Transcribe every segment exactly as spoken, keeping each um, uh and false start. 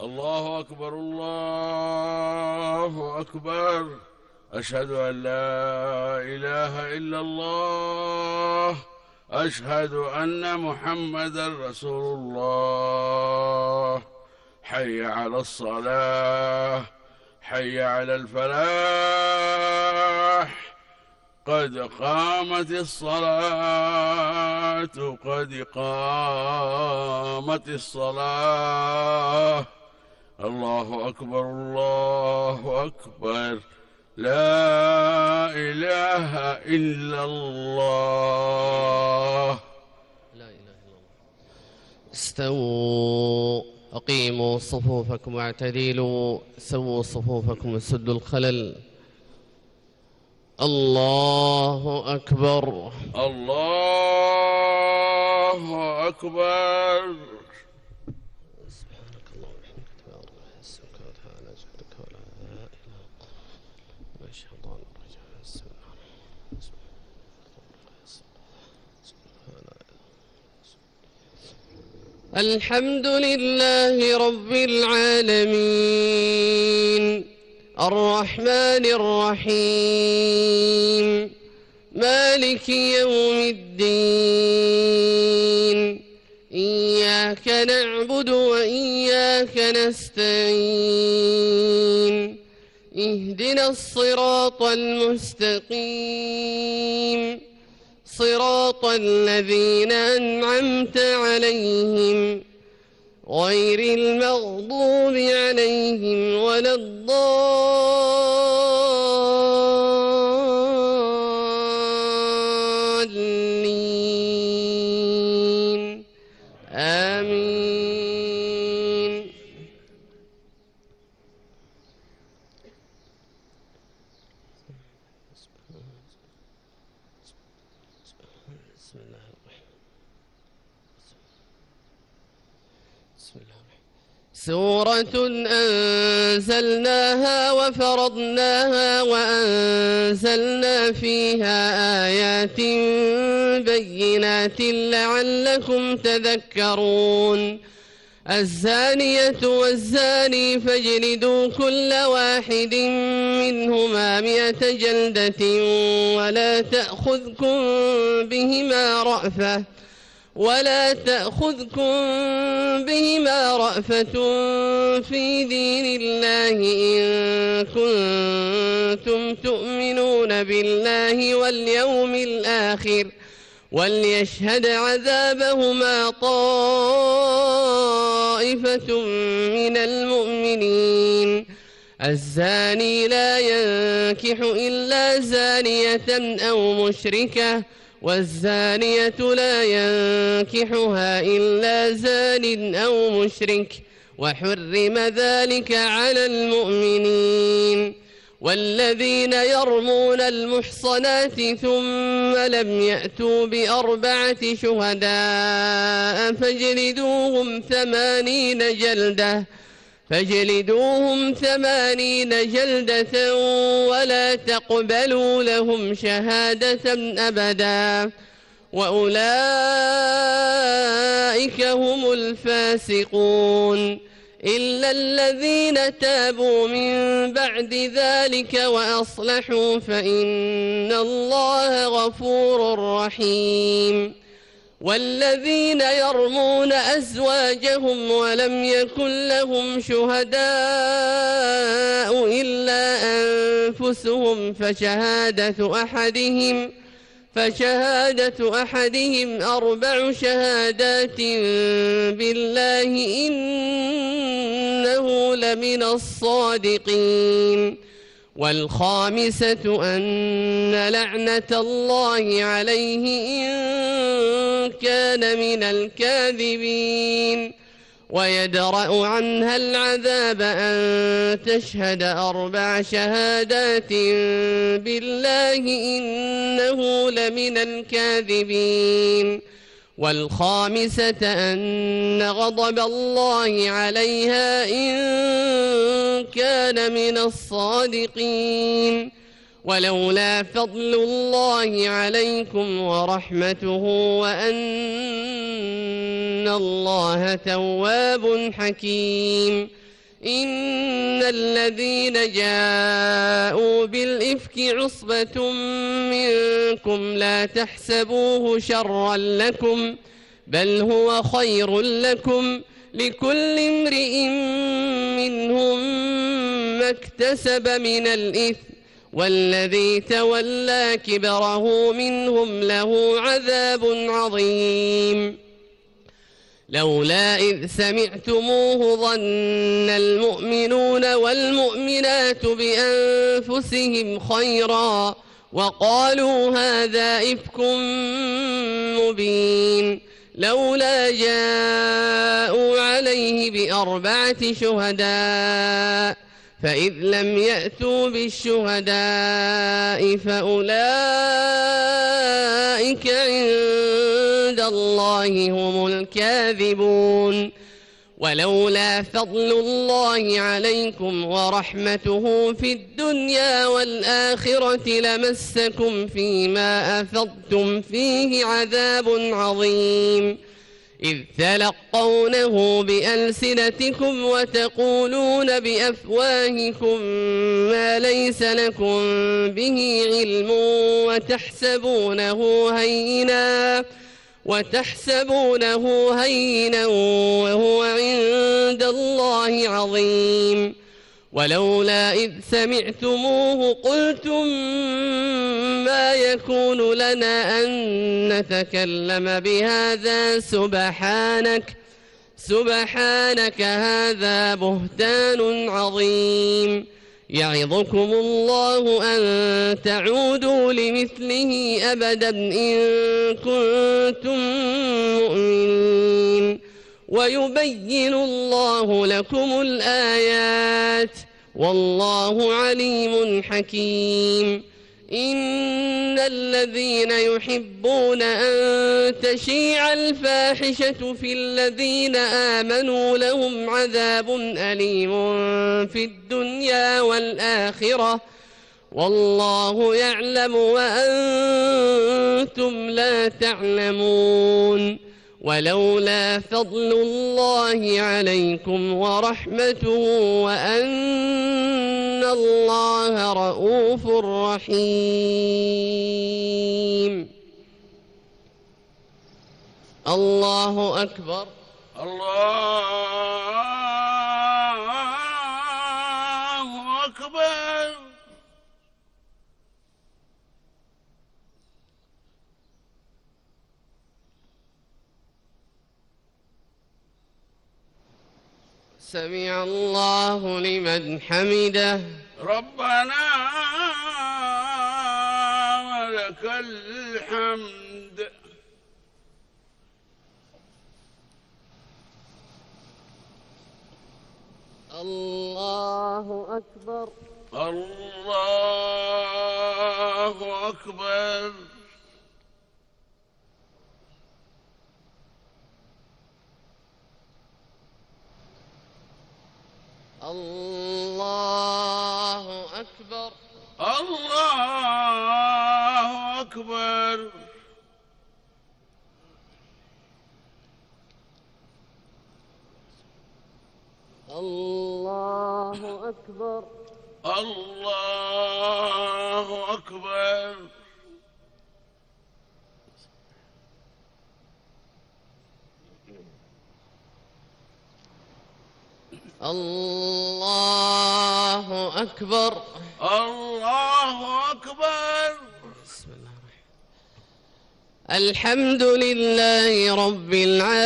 الله أكبر الله أكبر. أشهد أن لا إله إلا الله. أشهد أن محمدا رسول الله. حي على الصلاة، حي على الفلاح. قد قامت الصلاة، قد قامت الصلاة. الله أكبر الله أكبر. لا إله إلا الله. لا إله إلا الله. استووا، أقيموا صفوفكم واعتدلوا، سووا صفوفكم وسدوا الخلل. الله أكبر الله أكبر. سبحانك اللهم وبحمدك تبارك اسمك وتعالى جدك ولا إله إلا أنت الشيطان الرجيم. الحمد لله رب العالمين، الرحمن الرحيم، مالك يوم الدين. إياك نعبد وإياك نستعين. اهدنا الصراط المستقيم، صراط الذين أنعمت عليهم غير المغضوب عليهم ولا الضالين. آمين. بسم الله الرحمن بسم الله الرحمن سورة أنزلناها وفرضناها وأنزلنا فيها آيات بينات لعلكم تذكرون. الزانية والزاني فاجلدوا كل واحد منهما مئة جلدة ولا تأخذكم بهما رأفة ولا تأخذكم بهما رأفة في دين الله إن كنتم تؤمنون بالله واليوم الآخر وليشهد عذابهما طائفة من المؤمنين. الزاني لا ينكح إلا زانية أو مشركة والزانية لا ينكحها إلا زان أو مشرك وحرم ذلك على المؤمنين. والذين يرمون المحصنات ثم لم يأتوا بأربعة شهداء فاجلدوهم ثمانين جلدة فاجلدوهم ثمانين جلدة ولا تقبلوا لهم شهادة أبدا وأولئك هم الفاسقون إلا الذين تابوا من بعد ذلك وأصلحوا فإن الله غفور رحيم. والذين يرمون أزواجهم ولم يكن لهم شهداء إلا أنفسهم فشهادة أحدهم فشهادة أحدهم أربع شهادات بالله إنه لمن الصادقين. والخامسة أن لعنة الله عليه إن كان من الكاذبين ويدرأ عنها العذاب أن تشهد أربع شهادات بالله إنه لمن الكاذبين. والخامسة أن غضب الله عليها إن كان من الصادقين. ولولا فضل الله عليكم ورحمته وأن الله تواب حكيم إن الذين جاءوا بالإفك عصبة منكم لا تحسبوه شرا لكم بل هو خير لكم لكل امرئ منهم ما اكتسب من الإثم والذي تولى كبره منهم له عذاب عظيم. لولا إذ سمعتموه ظن المؤمنون والمؤمنات بأنفسهم خيرا وقالوا هذا إفك مبين لولا جاءوا عليه بأربعة شهداء فإذ لم يأتوا بالشهداء فأولئك عند الله هم الكاذبون. ولولا فضل الله عليكم ورحمته في الدنيا والآخرة لمسكم فيما أفضتم فيه عذاب عظيم إذ تلقونه بألسنتكم وتقولون بأفواهكم ما ليس لكم به علم وتحسبونه هينا وتحسبونه هينا وهو عند الله عظيم. ولولا إذ سمعتموه قلتم ما يكون لنا أن نتكلم بهذا سبحانك سبحانك هذا بهتان عظيم. يعظكم الله أن تعودوا لمثله أبدا إن كنتم مؤمنين ويبين الله لكم الآيات والله عليم حكيم. إن الذين يحبون أن تشيع الفاحشة في الذين آمنوا لهم عذاب أليم في الدنيا والآخرة والله يعلم وأنتم لا تعلمون. ولولا فضل الله عليكم ورحمته وأن الله رءوف رحيم. الله أكبر. الله أكبر. سمع الله لمن حمده. ربنا ولك الحمد. الله أكبر. الله أكبر. الله أكبر. الله أكبر. الله أكبر. الله أكبر. الله أكبر. الله أكبر. بسم الله الرحمن. الحمد لله رب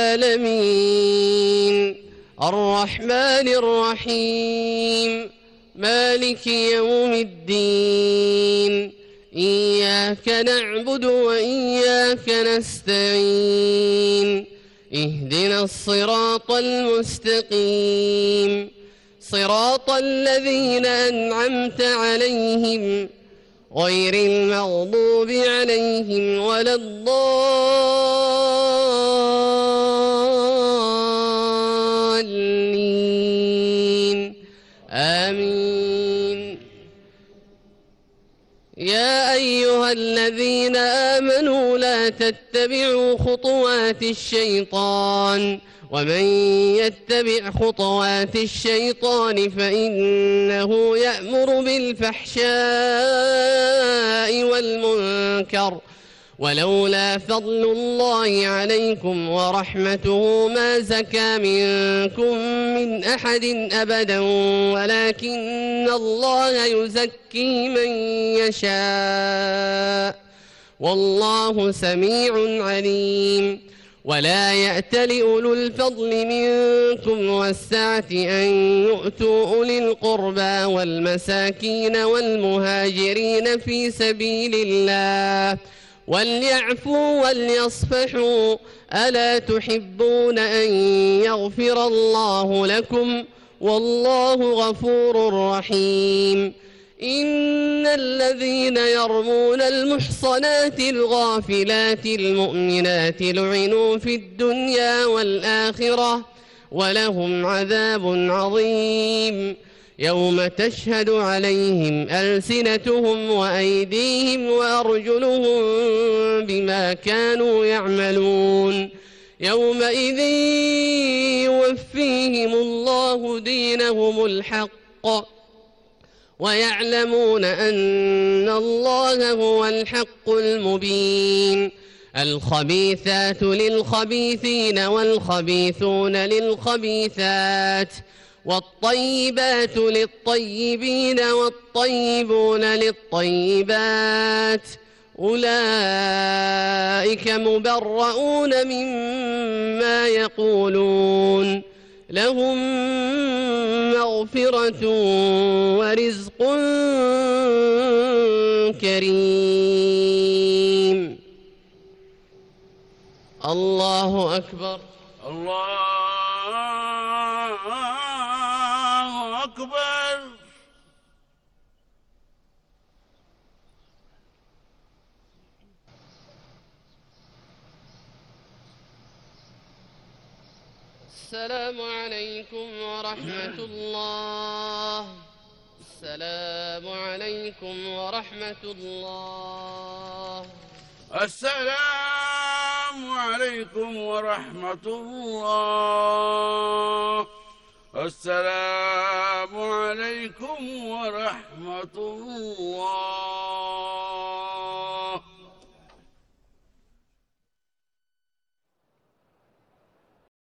العالمين الرحمن الرحيم مالك يوم الدين إياك نعبد وإياك نستعين اهدنا الصراط المستقيم صراط الذين أنعمت عليهم غير المغضوب عليهم ولا الضالين آمين. يا أيها الذين آمنوا لا تتبعوا خطوات الشيطان ومن يتبع خطوات الشيطان فإنه يأمر بالفحشاء والمنكر ولولا فضل الله عليكم ورحمته ما زكى منكم من أحد أبدا ولكن الله يزكي من يشاء والله سميع عليم. ولا يأتل أولو الفضل منكم والسعة أن يؤتوا أولي القربى والمساكين والمهاجرين في سبيل الله وليعفوا وليصفحوا ألا تحبون أن يغفر الله لكم والله غفور رحيم. إن الذين يرمون المحصنات الغافلات المؤمنات لعنوا في الدنيا والآخرة ولهم عذاب عظيم يوم تشهد عليهم ألسنتهم وأيديهم وأرجلهم بما كانوا يعملون يومئذ يوفيهم الله دينهم الحق ويعلمون أن الله هو الحق المبين. الخبيثات للخبيثين والخبيثون للخبيثات والطيبات للطيبين والطيبون للطيبات أولئك مبرؤون مما يقولون لهم مغفرة ورزق كريم. الله أكبر. الله أكبر. السلام عليكم ورحمة الله. السلام عليكم ورحمة الله. السلام عليكم ورحمة الله. السلام عليكم ورحمة الله.